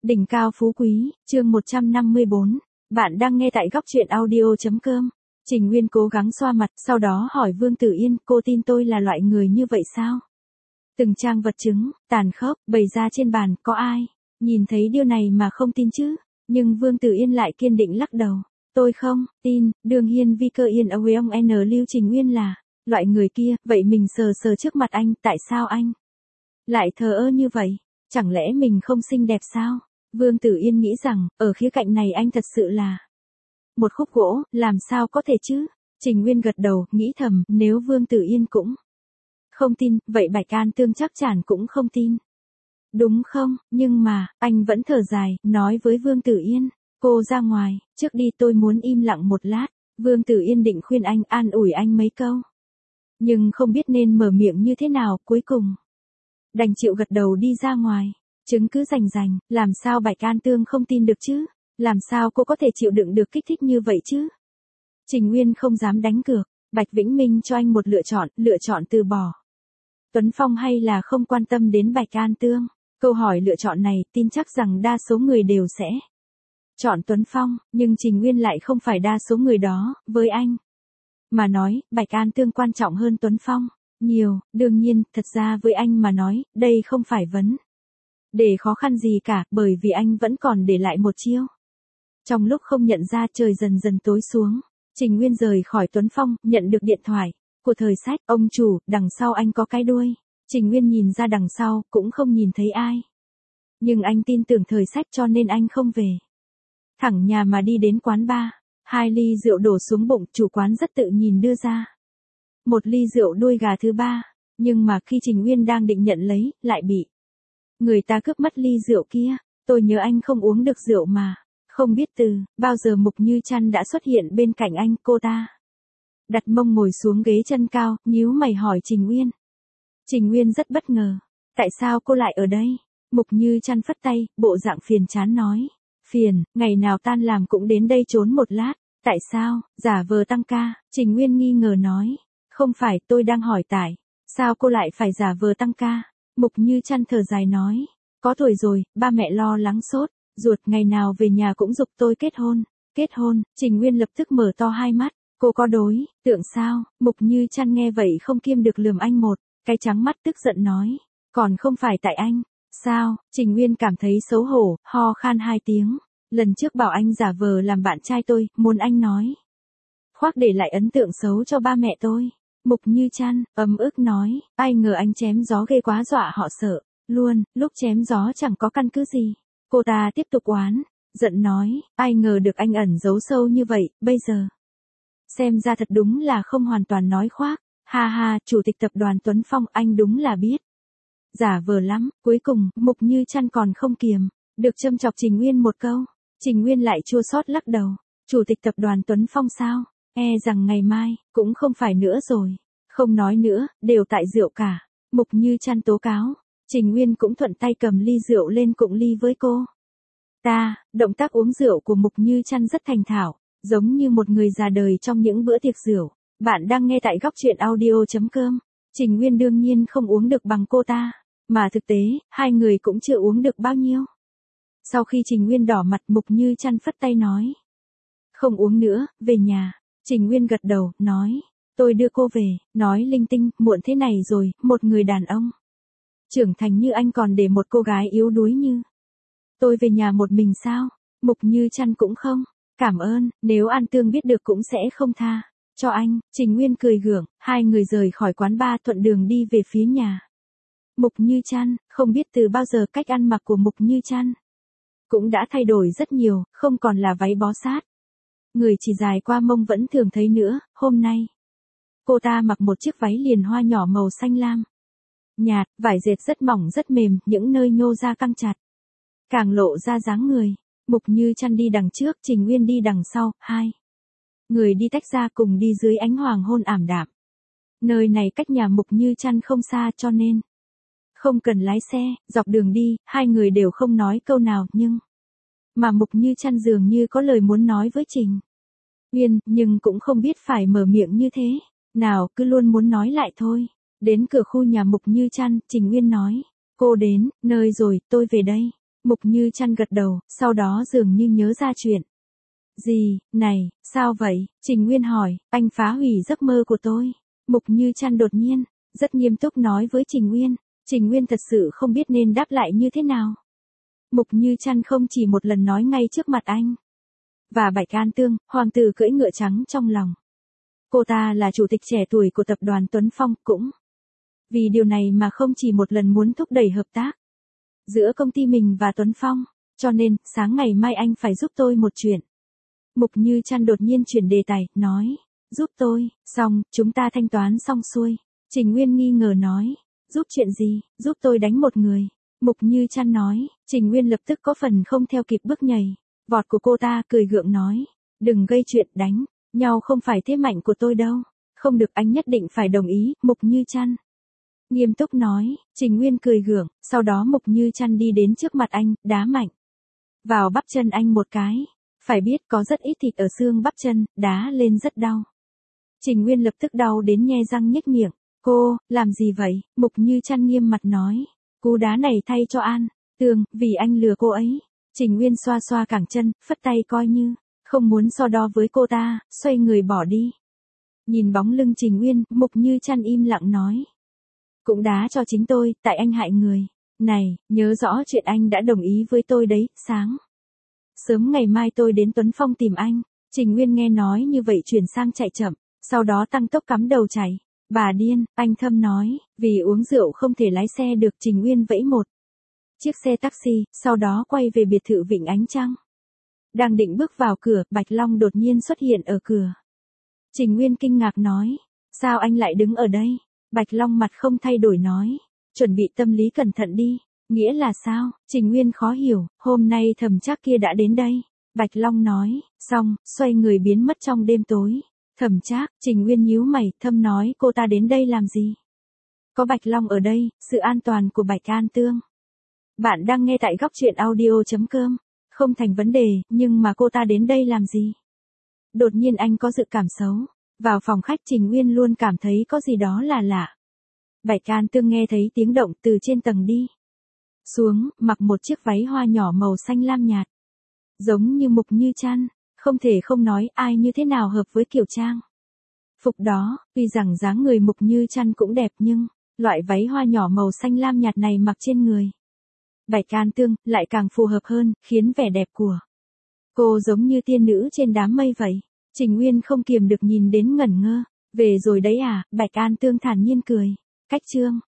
Đỉnh cao phú quý, chương 154. Bạn đang nghe tại góc truyện audio.com. Trình Nguyên cố gắng xoa mặt, sau đó hỏi Vương Tử Yên, cô tin tôi là loại người như vậy sao? Từng trang vật chứng, tàn khốc, bày ra trên bàn, có ai nhìn thấy điều này mà không tin chứ? Nhưng Vương Tử Yên lại kiên định lắc đầu. Tôi không tin, Đường Hiên Vi Cơ Yên Âu ông N Lưu Trình Nguyên là loại người kia, vậy mình sờ sờ trước mặt anh, tại sao anh lại thờ ơ như vậy? Chẳng lẽ mình không xinh đẹp sao? Vương Tử Yên nghĩ rằng, ở khía cạnh này anh thật sự là một khúc gỗ, làm sao có thể chứ? Trình Nguyên gật đầu, nghĩ thầm, nếu Vương Tử Yên cũng không tin, vậy Bạch An Tương chắc chắn cũng không tin. Đúng không? Nhưng mà, anh vẫn thở dài, nói với Vương Tử Yên, cô ra ngoài, trước đi tôi muốn im lặng một lát. Vương Tử Yên định khuyên anh, an ủi anh mấy câu. Nhưng không biết nên mở miệng như thế nào, cuối cùng đành chịu gật đầu đi ra ngoài. Chứng cứ rành rành, làm sao Bạch An Tương không tin được chứ? Làm sao cô có thể chịu đựng được kích thích như vậy chứ? Trình Nguyên không dám đánh cược, Bạch Vĩnh Minh cho anh một lựa chọn từ bỏ Tuấn Phong hay là không quan tâm đến Bạch An Tương. Câu hỏi lựa chọn này, tin chắc rằng đa số người đều sẽ chọn Tuấn Phong, nhưng Trình Nguyên lại không phải đa số người đó, với anh mà nói, Bạch An Tương quan trọng hơn Tuấn Phong nhiều, đương nhiên, thật ra với anh mà nói, đây không phải vấn đề khó khăn gì cả, bởi vì anh vẫn còn để lại một chiêu. Trong lúc không nhận ra trời dần dần tối xuống, Trình Nguyên rời khỏi Tuấn Phong, nhận được điện thoại của Thời Sách, ông chủ, đằng sau anh có cái đuôi. Trình Nguyên nhìn ra đằng sau, cũng không nhìn thấy ai. Nhưng anh tin tưởng Thời Sách cho nên anh không về thẳng nhà mà đi đến quán bar. 2 ly rượu đổ xuống bụng, chủ quán rất tự nhìn đưa ra 1 ly rượu đuôi gà thứ 3, nhưng mà khi Trình Nguyên đang định nhận lấy, lại bị người ta cướp mất ly rượu kia. Tôi nhớ anh không uống được rượu mà. Không biết từ bao giờ Mục Như Trăn đã xuất hiện bên cạnh anh, cô ta đặt mông ngồi xuống ghế chân cao, nhíu mày hỏi Trình Nguyên. Trình Nguyên rất bất ngờ. Tại sao cô lại ở đây? Mục Như Trăn phất tay, bộ dạng phiền chán nói. Phiền, ngày nào tan làm cũng đến đây trốn một lát. Tại sao? Giả vờ tăng ca. Trình Nguyên nghi ngờ nói. Không phải, tôi đang hỏi tại sao cô lại phải giả vờ tăng ca? Mục Như Trăn thở dài nói. Có tuổi rồi, ba mẹ lo lắng sốt ruột, ngày nào về nhà cũng giục tôi kết hôn. Kết hôn? Trình Nguyên lập tức mở to hai mắt. Cô có đối tượng sao? Mục Như Trăn nghe vậy không kiêm được lườm anh một cái trắng mắt, tức giận nói. Còn không phải tại anh. Sao? Trình Nguyên cảm thấy xấu hổ, ho khan 2 tiếng. Lần trước bảo anh giả vờ làm bạn trai tôi, muốn anh nói khoác để lại ấn tượng xấu cho ba mẹ tôi. Mục Như Trăn ấm ức nói, ai ngờ anh chém gió ghê quá, dọa họ sợ luôn, lúc chém gió chẳng có căn cứ gì. Cô ta tiếp tục oán giận nói, ai ngờ được anh ẩn giấu sâu như vậy, bây giờ xem ra thật đúng là không hoàn toàn nói khoác. Ha ha, chủ tịch tập đoàn Tuấn Phong, anh đúng là biết giả vờ lắm. Cuối cùng, Mục Như Trăn còn không kiềm được châm chọc Trình Nguyên một câu. Trình Nguyên lại chua xót lắc đầu. Chủ tịch tập đoàn Tuấn Phong sao? E rằng ngày mai cũng không phải nữa rồi. Không nói nữa, đều tại rượu cả. Mục Như Trăn tố cáo. Trình Nguyên cũng thuận tay cầm ly rượu lên cụng ly với cô động tác uống rượu của Mục Như Trăn rất thành thạo, giống như một người già đời trong những bữa tiệc rượu. Bạn đang nghe tại góc truyện audio.com. Trình Nguyên đương nhiên không uống được bằng cô ta, mà thực tế, hai người cũng chưa uống được bao nhiêu. Sau khi Trình Nguyên đỏ mặt, Mục Như Trăn phất tay nói. Không uống nữa, về nhà. Trình Nguyên gật đầu, nói. Tôi đưa cô về, nói linh tinh, muộn thế này rồi, một người đàn ông trưởng thành như anh còn để một cô gái yếu đuối như tôi về nhà một mình sao? Mục Như Trăn cũng không cảm ơn, nếu An Tương biết được cũng sẽ không tha cho anh. Trình Nguyên cười gượng, hai người rời khỏi quán bar, thuận đường đi về phía nhà Mục Như Trăn. Không biết từ bao giờ cách ăn mặc của Mục Như Trăn cũng đã thay đổi rất nhiều, không còn là váy bó sát người chỉ dài qua mông vẫn thường thấy nữa. Hôm nay cô ta mặc một chiếc váy liền hoa nhỏ màu xanh lam nhạt, vải dệt rất mỏng rất mềm, những nơi nhô ra căng chặt càng lộ ra dáng người. Mục Như Trăn đi đằng trước, Trình Nguyên đi đằng sau, hai người đi tách ra cùng đi dưới ánh hoàng hôn ảm đạm. Nơi này cách nhà Mục Như Trăn không xa cho nên không cần lái xe. Dọc đường đi, hai người đều không nói câu nào, nhưng mà Mục Như Trăn dường như có lời muốn nói với Trình Nguyên, nhưng cũng không biết phải mở miệng như thế nào, cứ luôn muốn nói lại thôi. Đến cửa khu nhà Mục Như Trăn, Trình Nguyên nói. Cô đến nơi rồi, tôi về đây. Mục Như Trăn gật đầu, sau đó dường như nhớ ra chuyện. Gì, này, sao vậy? Trình Nguyên hỏi, anh phá hủy giấc mơ của tôi. Mục Như Trăn đột nhiên, rất nghiêm túc nói với Trình Nguyên. Trình Nguyên thật sự không biết nên đáp lại như thế nào. Mục Như Trăn không chỉ một lần nói ngay trước mặt anh. Và Bạch An Tương, hoàng tử cưỡi ngựa trắng trong lòng. Cô ta là chủ tịch trẻ tuổi của tập đoàn Tuấn Phong cũng. Vì điều này mà không chỉ một lần muốn thúc đẩy hợp tác giữa công ty mình và Tuấn Phong. Cho nên, sáng ngày mai anh phải giúp tôi một chuyện. Mục Như Trăn đột nhiên chuyển đề tài, nói. Giúp tôi, xong, chúng ta thanh toán xong xuôi. Trình Nguyên nghi ngờ nói. Giúp chuyện gì, giúp tôi đánh một người. Mục Như Trăn nói. Trình Nguyên lập tức có phần không theo kịp bước nhảy vọt của cô ta, cười gượng nói. Đừng gây chuyện, đánh nhau không phải thế mạnh của tôi đâu. Không được, anh nhất định phải đồng ý. Mục Như Trăn nghiêm túc nói. Trình Nguyên cười gượng, sau đó Mục Như Trăn đi đến trước mặt anh, đá mạnh vào bắp chân anh một cái. Phải biết có rất ít thịt ở xương bắp chân, đá lên rất đau. Trình Nguyên lập tức đau đến nhe răng nhếch miệng. Cô, làm gì vậy? Mục Như Trăn nghiêm mặt nói. Cú đá này thay cho An Tương, vì anh lừa cô ấy. Trình Nguyên xoa xoa cẳng chân, phất tay coi như không muốn so đo với cô ta, xoay người bỏ đi. Nhìn bóng lưng Trình Nguyên, Mục Như Trăn im lặng nói. Cũng đá cho chính tôi, tại anh hại người. Này, nhớ rõ chuyện anh đã đồng ý với tôi đấy, sáng sớm ngày mai tôi đến Tuấn Phong tìm anh. Trình Nguyên nghe nói như vậy chuyển sang chạy chậm, sau đó tăng tốc cắm đầu chạy. Bà điên, anh Thâm nói, vì uống rượu không thể lái xe được. Trình Nguyên vẫy một chiếc xe taxi, sau đó quay về biệt thự Vịnh Ánh Trăng. Đang định bước vào cửa, Bạch Long đột nhiên xuất hiện ở cửa. Trình Nguyên kinh ngạc nói, sao anh lại đứng ở đây? Bạch Long mặt không thay đổi nói, chuẩn bị tâm lý cẩn thận đi. Nghĩa là sao? Trình Nguyên khó hiểu, hôm nay Thẩm Trác kia đã đến đây. Bạch Long nói, xong, xoay người biến mất trong đêm tối. Thẩm Trác, Trình Nguyên nhíu mày, thầm nói cô ta đến đây làm gì? Có Bạch Long ở đây, sự an toàn của Bạch An Tương. Bạn đang nghe tại góc truyện audio.com. Không thành vấn đề, nhưng mà cô ta đến đây làm gì? Đột nhiên anh có dự cảm xấu. Vào phòng khách Trình Nguyên luôn cảm thấy có gì đó là lạ. Bạch An Tương nghe thấy tiếng động từ trên tầng đi xuống, mặc một chiếc váy hoa nhỏ màu xanh lam nhạt. Giống như Mục Như Trăn, không thể không nói ai như thế nào hợp với kiểu trang phục đó. Tuy rằng dáng người Mục Như Trăn cũng đẹp nhưng, loại váy hoa nhỏ màu xanh lam nhạt này mặc trên người Bạch An Tương lại càng phù hợp hơn, khiến vẻ đẹp của cô giống như tiên nữ trên đám mây vậy. Trình Nguyên không kiềm được nhìn đến ngẩn ngơ. Về rồi đấy à? Bạch An Tương thản nhiên cười. Cách chương